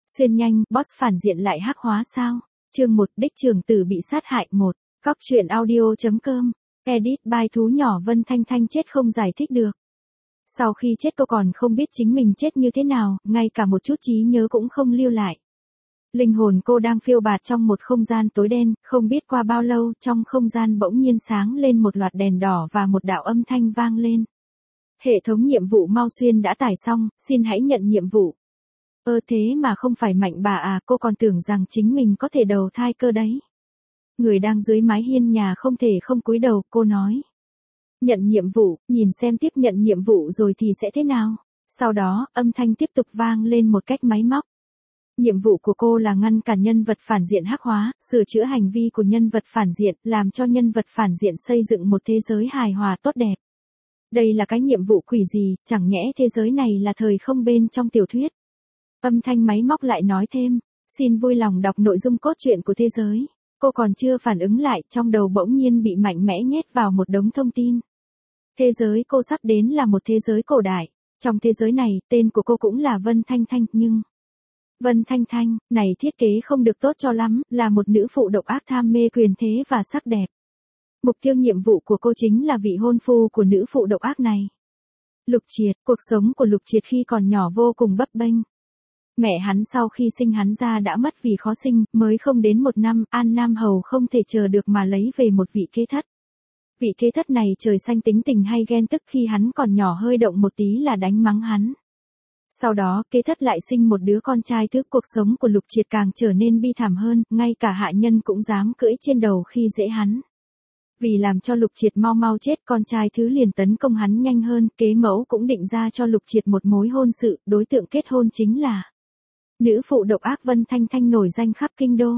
Xuyên nhanh, boss phản diện lại hắc hóa sao? Chương 1, đích trưởng tử bị sát hại 1. Góc truyện audio.com. Edit by thú nhỏ Vân Thanh Thanh chết không giải thích được. Sau khi chết cô còn không biết chính mình chết như thế nào, ngay cả một chút trí nhớ cũng không lưu lại. Linh hồn cô đang phiêu bạt trong một không gian tối đen, không biết qua bao lâu, trong không gian bỗng nhiên sáng lên một loạt đèn đỏ và một đạo âm thanh vang lên. Hệ thống nhiệm vụ Mao Xuyên đã tải xong, xin hãy nhận nhiệm vụ. Thế mà không phải Mạnh bà à, cô còn tưởng rằng chính mình có thể đầu thai cơ đấy. Người đang dưới mái hiên nhà không thể không cúi đầu, cô nói. Nhận nhiệm vụ, nhìn xem tiếp nhận nhiệm vụ rồi thì sẽ thế nào. Sau đó, âm thanh tiếp tục vang lên một cách máy móc. Nhiệm vụ của cô là ngăn cản nhân vật phản diện hắc hóa, sửa chữa hành vi của nhân vật phản diện, làm cho nhân vật phản diện xây dựng một thế giới hài hòa tốt đẹp. Đây là cái nhiệm vụ quỷ gì, chẳng nhẽ thế giới này là thời không bên trong tiểu thuyết. Âm thanh máy móc lại nói thêm, xin vui lòng đọc nội dung cốt truyện của thế giới. Cô còn chưa phản ứng lại, trong đầu bỗng nhiên bị mạnh mẽ nhét vào một đống thông tin. Thế giới cô sắp đến là một thế giới cổ đại. Trong thế giới này, tên của cô cũng là Vân Thanh Thanh, nhưng... Vân Thanh Thanh, này thiết kế không được tốt cho lắm, là một nữ phụ độc ác tham mê quyền thế và sắc đẹp. Mục tiêu nhiệm vụ của cô chính là vị hôn phu của nữ phụ độc ác này. Lục Triệt, cuộc sống của Lục Triệt khi còn nhỏ vô cùng bấp bênh. Mẹ hắn sau khi sinh hắn ra đã mất vì khó sinh, mới không đến 1 năm, An Nam Hầu không thể chờ được mà lấy về một vị kế thất. Vị kế thất này trời xanh tính tình hay ghen tức, khi hắn còn nhỏ hơi động một tí là đánh mắng hắn. Sau đó, kế thất lại sinh một đứa con trai thứ, cuộc sống của Lục Triệt càng trở nên bi thảm hơn, ngay cả hạ nhân cũng dám cưỡi trên đầu khi dễ hắn. Vì làm cho Lục Triệt mau mau chết, con trai thứ liền tấn công hắn nhanh hơn, kế mẫu cũng định ra cho Lục Triệt một mối hôn sự, đối tượng kết hôn chính là nữ phụ độc ác Vân Thanh Thanh nổi danh khắp kinh đô.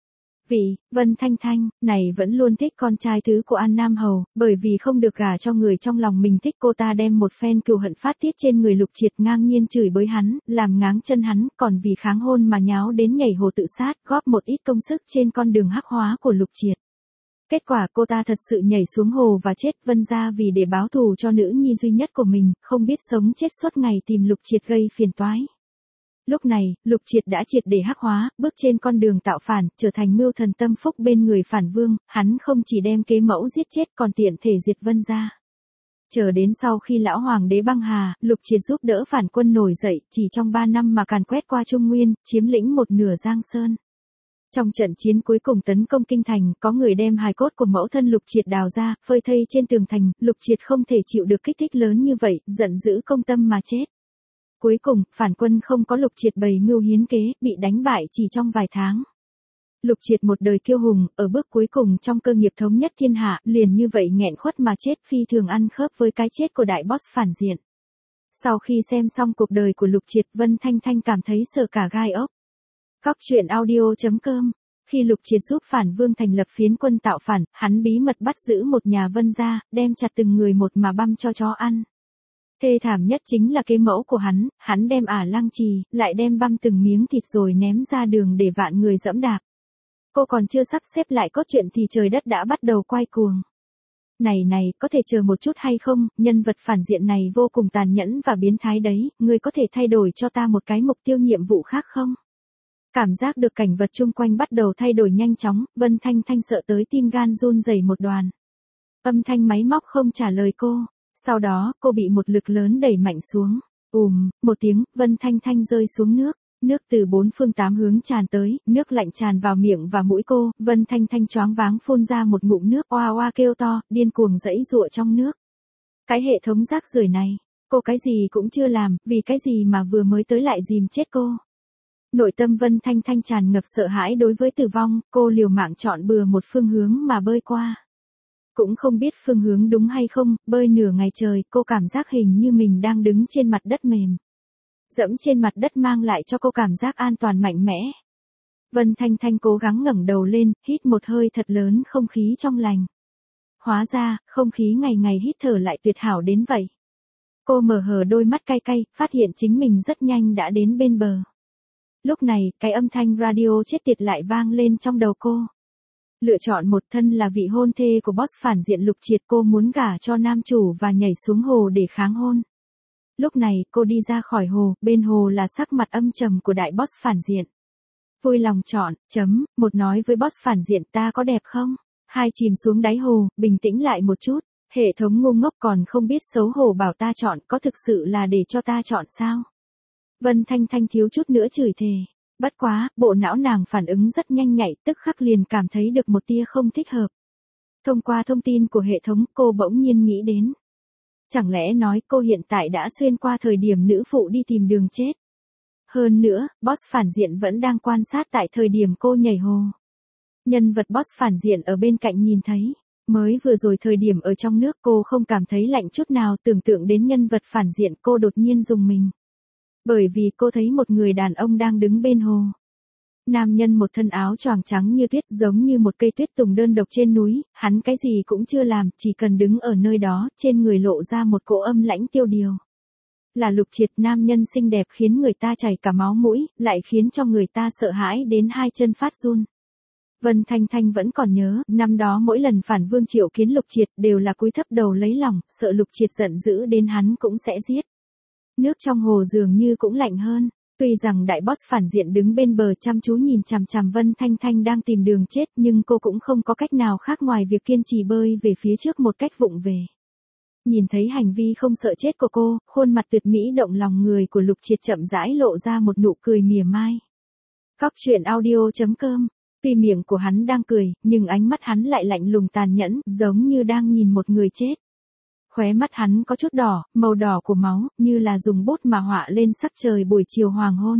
Vì, Vân Thanh Thanh, này vẫn luôn thích con trai thứ của An Nam Hầu, bởi vì không được gả cho người trong lòng mình thích, cô ta đem một phen cừu hận phát tiết trên người Lục Triệt, ngang nhiên chửi bới hắn, làm ngáng chân hắn, còn vì kháng hôn mà nháo đến nhảy hồ tự sát, góp một ít công sức trên con đường hắc hóa của Lục Triệt. Kết quả cô ta thật sự nhảy xuống hồ và chết. Vân gia vì để báo thù cho nữ nhi duy nhất của mình, không biết sống chết suốt ngày tìm Lục Triệt gây phiền toái. Lúc này, Lục Triệt đã triệt để hắc hóa, bước trên con đường tạo phản, trở thành mưu thần tâm phúc bên người phản vương, hắn không chỉ đem kế mẫu giết chết còn tiện thể diệt Vân gia. Chờ đến sau khi lão hoàng đế băng hà, Lục Triệt giúp đỡ phản quân nổi dậy, chỉ trong 3 năm mà càn quét qua Trung Nguyên, chiếm lĩnh một nửa Giang Sơn. Trong trận chiến cuối cùng tấn công kinh thành, có người đem hài cốt của mẫu thân Lục Triệt đào ra, phơi thây trên tường thành, Lục Triệt không thể chịu được kích thích lớn như vậy, giận dữ công tâm mà chết. Cuối cùng, phản quân không có Lục Triệt bày mưu hiến kế, bị đánh bại chỉ trong vài tháng. Lục Triệt một đời kiêu hùng, ở bước cuối cùng trong cơ nghiệp thống nhất thiên hạ, liền như vậy nghẹn khuất mà chết, phi thường ăn khớp với cái chết của đại boss phản diện. Sau khi xem xong cuộc đời của Lục Triệt, Vân Thanh Thanh cảm thấy sợ cả gai ốc. Góc truyện audio.com. Khi Lục Triệt giúp phản vương thành lập phiến quân tạo phản, hắn bí mật bắt giữ một nhà Vân gia, đem chặt từng người một mà băm cho chó ăn. Thê thảm nhất chính là kế mẫu của hắn đem lăng trì, lại đem băm từng miếng thịt rồi ném ra đường để vạn người dẫm đạp. Cô còn chưa sắp xếp lại cốt truyện thì trời đất đã bắt đầu quay cuồng. Này, có thể chờ một chút hay không, nhân vật phản diện này vô cùng tàn nhẫn và biến thái đấy, ngươi có thể thay đổi cho ta một cái mục tiêu nhiệm vụ khác không? Cảm giác được cảnh vật chung quanh bắt đầu thay đổi nhanh chóng, Vân Thanh Thanh sợ tới tim gan run rẩy một đoàn. Âm thanh máy móc không trả lời cô. Sau đó, cô bị một lực lớn đẩy mạnh xuống. Một tiếng, Vân Thanh Thanh rơi xuống nước. Nước từ 4 phương 8 hướng tràn tới, nước lạnh tràn vào miệng và mũi cô, Vân Thanh Thanh choáng váng phun ra một ngụm nước, oa oa kêu to, điên cuồng giãy giụa trong nước. Cái hệ thống rác rưởi này, cô cái gì cũng chưa làm, vì cái gì mà vừa mới tới lại dìm chết cô. Nội tâm Vân Thanh Thanh tràn ngập sợ hãi đối với tử vong, cô liều mạng chọn bừa một phương hướng mà bơi qua. Cũng không biết phương hướng đúng hay không, bơi nửa ngày trời, cô cảm giác hình như mình đang đứng trên mặt đất mềm. Dẫm trên mặt đất mang lại cho cô cảm giác an toàn mạnh mẽ. Vân Thanh Thanh cố gắng ngẩng đầu lên, hít một hơi thật lớn không khí trong lành. Hóa ra, không khí ngày ngày hít thở lại tuyệt hảo đến vậy. Cô mở hờ đôi mắt cay cay, phát hiện chính mình rất nhanh đã đến bên bờ. Lúc này, cái âm thanh radio chết tiệt lại vang lên trong đầu cô. Lựa chọn một thân là vị hôn thê của boss phản diện Lục Triệt, cô muốn gả cho nam chủ và nhảy xuống hồ để kháng hôn. Lúc này cô đi ra khỏi hồ, bên hồ là sắc mặt âm trầm của đại boss phản diện. Vui lòng chọn, một nói với boss phản diện ta có đẹp không? Hai chìm xuống đáy hồ, bình tĩnh lại một chút. Hệ thống ngu ngốc còn không biết xấu hổ bảo ta chọn, có thực sự là để cho ta chọn sao? Vân Thanh Thanh thiếu chút nữa chửi thề. Bất quá, bộ não nàng phản ứng rất nhanh nhạy, tức khắc liền cảm thấy được một tia không thích hợp. Thông qua thông tin của hệ thống, cô bỗng nhiên nghĩ đến. Chẳng lẽ nói cô hiện tại đã xuyên qua thời điểm nữ phụ đi tìm đường chết? Hơn nữa, boss phản diện vẫn đang quan sát tại thời điểm cô nhảy hồ. Nhân vật boss phản diện ở bên cạnh nhìn thấy. Mới vừa rồi thời điểm ở trong nước cô không cảm thấy lạnh chút nào, tưởng tượng đến nhân vật phản diện cô đột nhiên rùng mình. Bởi vì cô thấy một người đàn ông đang đứng bên hồ. Nam nhân một thân áo choàng trắng như tuyết, giống như một cây tuyết tùng đơn độc trên núi, hắn cái gì cũng chưa làm, chỉ cần đứng ở nơi đó, trên người lộ ra một cỗ âm lãnh tiêu điều. Là Lục Triệt, nam nhân xinh đẹp khiến người ta chảy cả máu mũi, lại khiến cho người ta sợ hãi đến hai chân phát run. Vân Thanh Thanh vẫn còn nhớ, năm đó mỗi lần phản vương triệu kiến Lục Triệt đều là cúi thấp đầu lấy lòng, sợ Lục Triệt giận dữ đến hắn cũng sẽ giết. Nước trong hồ dường như cũng lạnh hơn. Tuy rằng đại boss phản diện đứng bên bờ chăm chú nhìn chằm chằm Vân Thanh Thanh đang tìm đường chết, nhưng cô cũng không có cách nào khác ngoài việc kiên trì bơi về phía trước một cách vụng về. Nhìn thấy hành vi không sợ chết của cô, khuôn mặt tuyệt mỹ động lòng người của Lục Triệt chậm rãi lộ ra một nụ cười mỉa mai. Góc truyện audio.com. Tuy miệng của hắn đang cười, nhưng ánh mắt hắn lại lạnh lùng tàn nhẫn, giống như đang nhìn một người chết. Khóe mắt hắn có chút đỏ, màu đỏ của máu, như là dùng bút mà họa lên sắc trời buổi chiều hoàng hôn.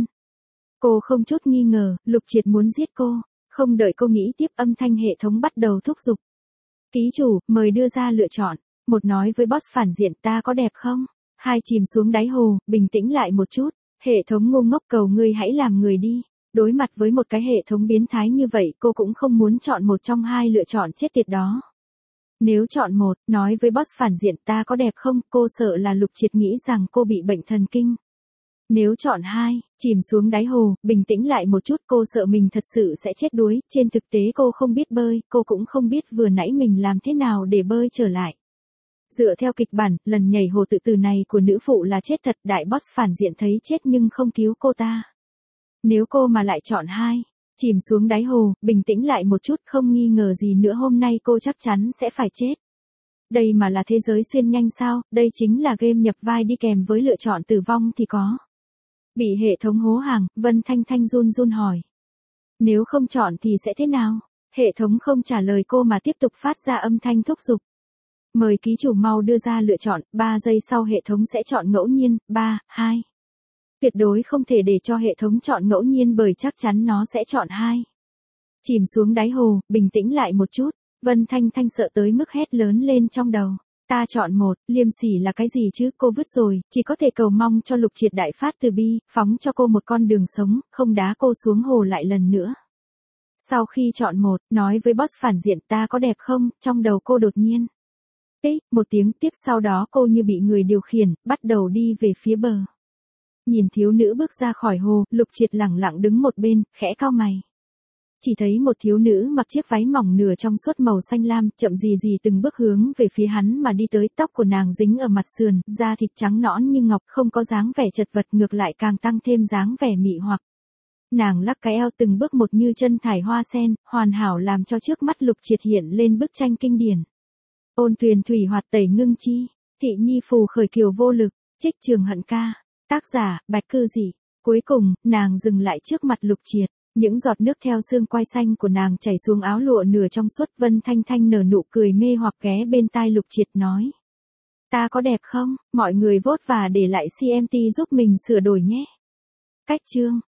Cô không chút nghi ngờ, Lục Triệt muốn giết cô. Không đợi cô nghĩ tiếp, âm thanh hệ thống bắt đầu thúc giục. Ký chủ, mời đưa ra lựa chọn. Một nói với boss phản diện ta có đẹp không? Hai chìm xuống đáy hồ, bình tĩnh lại một chút. Hệ thống ngu ngốc cầu ngươi hãy làm người đi. Đối mặt với một cái hệ thống biến thái như vậy, cô cũng không muốn chọn một trong hai lựa chọn chết tiệt đó. Nếu chọn một, nói với boss phản diện ta có đẹp không, cô sợ là Lục Triệt nghĩ rằng cô bị bệnh thần kinh. Nếu chọn hai, chìm xuống đáy hồ, bình tĩnh lại một chút, cô sợ mình thật sự sẽ chết đuối, trên thực tế cô không biết bơi, cô cũng không biết vừa nãy mình làm thế nào để bơi trở lại. Dựa theo kịch bản, lần nhảy hồ tự tử này của nữ phụ là chết thật, đại boss phản diện thấy chết nhưng không cứu cô ta. Nếu cô mà lại chọn hai, chìm xuống đáy hồ, bình tĩnh lại một chút, không nghi ngờ gì nữa hôm nay cô chắc chắn sẽ phải chết. Đây mà là thế giới xuyên nhanh sao, đây chính là game nhập vai đi kèm với lựa chọn tử vong thì có. Bị hệ thống hố hàng, Vân Thanh Thanh run run hỏi. Nếu không chọn thì sẽ thế nào? Hệ thống không trả lời cô mà tiếp tục phát ra âm thanh thúc giục. Mời ký chủ mau đưa ra lựa chọn, 3 giây sau hệ thống sẽ chọn ngẫu nhiên, 3, 2. Tuyệt đối không thể để cho hệ thống chọn ngẫu nhiên bởi chắc chắn nó sẽ chọn 2. Chìm xuống đáy hồ, bình tĩnh lại một chút, Vân Thanh Thanh sợ tới mức hét lớn lên trong đầu. Ta chọn một, liêm sỉ là cái gì chứ, cô vứt rồi, chỉ có thể cầu mong cho Lục Triệt đại phát từ bi, phóng cho cô một con đường sống, không đá cô xuống hồ lại lần nữa. Sau khi chọn một, nói với boss phản diện ta có đẹp không, trong đầu cô đột nhiên. Tích, một tiếng tiếp sau đó cô như bị người điều khiển, bắt đầu đi về phía bờ. Nhìn thiếu nữ bước ra khỏi hồ, Lục Triệt lẳng lặng đứng một bên, khẽ cau mày. Chỉ thấy một thiếu nữ mặc chiếc váy mỏng nửa trong suốt màu xanh lam, chậm gì từng bước hướng về phía hắn mà đi tới, tóc của nàng dính ở mặt sườn, da thịt trắng nõn như ngọc, không có dáng vẻ chật vật, ngược lại càng tăng thêm dáng vẻ mị hoặc. Nàng lắc cái eo từng bước một như chân thải hoa sen, hoàn hảo làm cho trước mắt Lục Triệt hiện lên bức tranh kinh điển. Ôn tuyền thủy hoạt tẩy ngưng chi, thị nhi phù khởi kiều vô lực, trích trường hận ca. Tác giả, Bạch Cư Dị. Cuối cùng, nàng dừng lại trước mặt Lục Triệt. Những giọt nước theo xương quai xanh của nàng chảy xuống áo lụa nửa trong suốt. Vân Thanh Thanh nở nụ cười mê hoặc ghé bên tai Lục Triệt nói. Ta có đẹp không? Mọi người vote và để lại CMT giúp mình sửa đổi nhé. Cách chương.